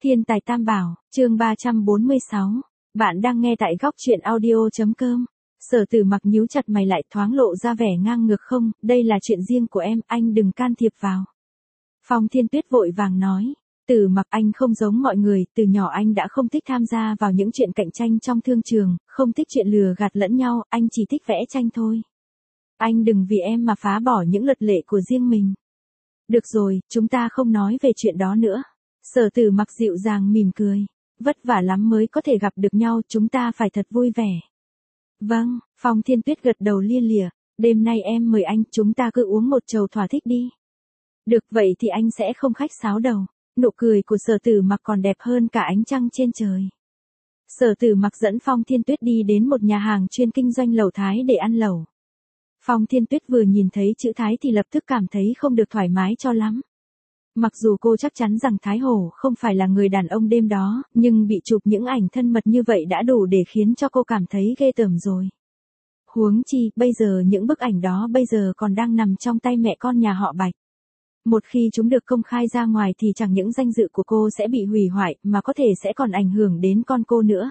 Thiên tài tam bảo, chương 346. Bạn đang nghe tại góc truyện audio.com. Sở Tử Mặc nhíu chặt mày lại, thoáng lộ ra vẻ ngang ngược. Không, đây là chuyện riêng của em, anh đừng can thiệp vào. Phong Thiên Tuyết vội vàng nói. Tử Mặc, anh không giống mọi người, từ nhỏ anh đã không thích tham gia vào những chuyện cạnh tranh trong thương trường, không thích chuyện lừa gạt lẫn nhau, anh chỉ thích vẽ tranh thôi. Anh đừng vì em mà phá bỏ những luật lệ của riêng mình. Được rồi, chúng ta không nói về chuyện đó nữa. Sở Tử Mặc dịu dàng mỉm cười. Vất vả lắm mới có thể gặp được nhau, chúng ta phải thật vui vẻ. Vâng, Phong Thiên Tuyết gật đầu lia lịa. Đêm nay em mời anh, chúng ta cứ uống một chầu thỏa thích đi. Được, vậy thì anh sẽ không khách sáo đâu. Nụ cười của Sở Tử Mặc còn đẹp hơn cả ánh trăng trên trời. Sở Tử Mặc dẫn Phong Thiên Tuyết đi đến một nhà hàng chuyên kinh doanh lẩu Thái để ăn lẩu. Phong Thiên Tuyết vừa nhìn thấy chữ Thái thì lập tức cảm thấy không được thoải mái cho lắm. Mặc dù cô chắc chắn rằng Thái Hổ không phải là người đàn ông đêm đó, nhưng bị chụp những ảnh thân mật như vậy đã đủ để khiến cho cô cảm thấy ghê tởm rồi. Huống chi, bây giờ những bức ảnh đó bây giờ còn đang nằm trong tay mẹ con nhà họ Bạch. Một khi chúng được công khai ra ngoài thì chẳng những danh dự của cô sẽ bị hủy hoại mà có thể sẽ còn ảnh hưởng đến con cô nữa.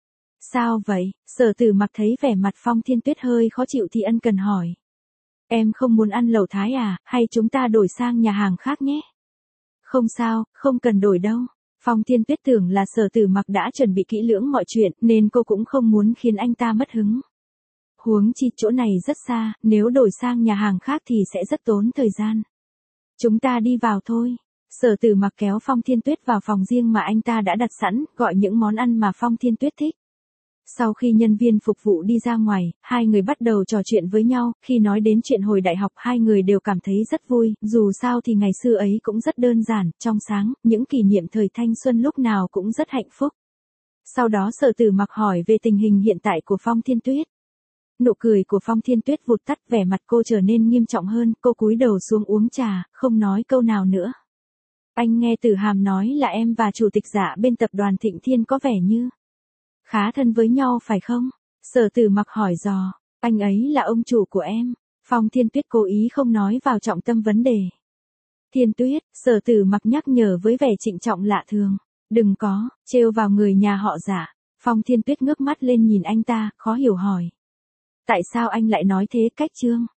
Sao vậy? Sở Tử Mặc thấy vẻ mặt Phong Thiên Tuyết hơi khó chịu thì ân cần hỏi. Em không muốn ăn lẩu Thái à, hay chúng ta đổi sang nhà hàng khác nhé? Không sao, không cần đổi đâu. Phong Thiên Tuyết tưởng là Sở Tử Mặc đã chuẩn bị kỹ lưỡng mọi chuyện nên cô cũng không muốn khiến anh ta mất hứng. Huống chi chỗ này rất xa, nếu đổi sang nhà hàng khác thì sẽ rất tốn thời gian. Chúng ta đi vào thôi. Sở Tử Mặc kéo Phong Thiên Tuyết vào phòng riêng mà anh ta đã đặt sẵn, gọi những món ăn mà Phong Thiên Tuyết thích. Sau khi nhân viên phục vụ đi ra ngoài, hai người bắt đầu trò chuyện với nhau, khi nói đến chuyện hồi đại học hai người đều cảm thấy rất vui, dù sao thì ngày xưa ấy cũng rất đơn giản, trong sáng, những kỷ niệm thời thanh xuân lúc nào cũng rất hạnh phúc. Sau đó Sở Tử Mặc hỏi về tình hình hiện tại của Phong Thiên Tuyết. Nụ cười của Phong Thiên Tuyết vụt tắt, vẻ mặt cô trở nên nghiêm trọng hơn, cô cúi đầu xuống uống trà, không nói câu nào nữa. Anh nghe Tử Hàm nói là em và chủ tịch Dạ bên tập đoàn Thịnh Thiên có vẻ như khá thân với nhau phải không? Sở Tử Mặc hỏi dò. Anh ấy là ông chủ của em. Phong Thiên Tuyết cố ý không nói vào trọng tâm vấn đề. Thiên Tuyết, Sở Tử Mặc nhắc nhở với vẻ trịnh trọng lạ thường. Đừng có trêu vào người nhà họ Dạ. Phong Thiên Tuyết ngước mắt lên nhìn anh ta, khó hiểu hỏi. Tại sao anh lại nói thế? Cách Trương?